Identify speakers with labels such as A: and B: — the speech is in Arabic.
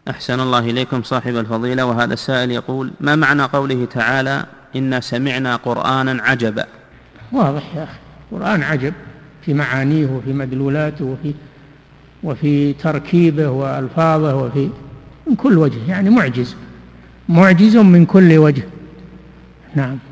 A: أحسن الله إليكم صاحب الفضيلة. وهذا السائل يقول: ما معنى قوله تعالى: إنا سمعنا قرآنا عجبا؟
B: واضح يا أخي، القرآن عجب في معانيه وفي مدلولاته وفي تركيبه وألفاظه وفي من كل وجه، يعني معجز من كل وجه. نعم.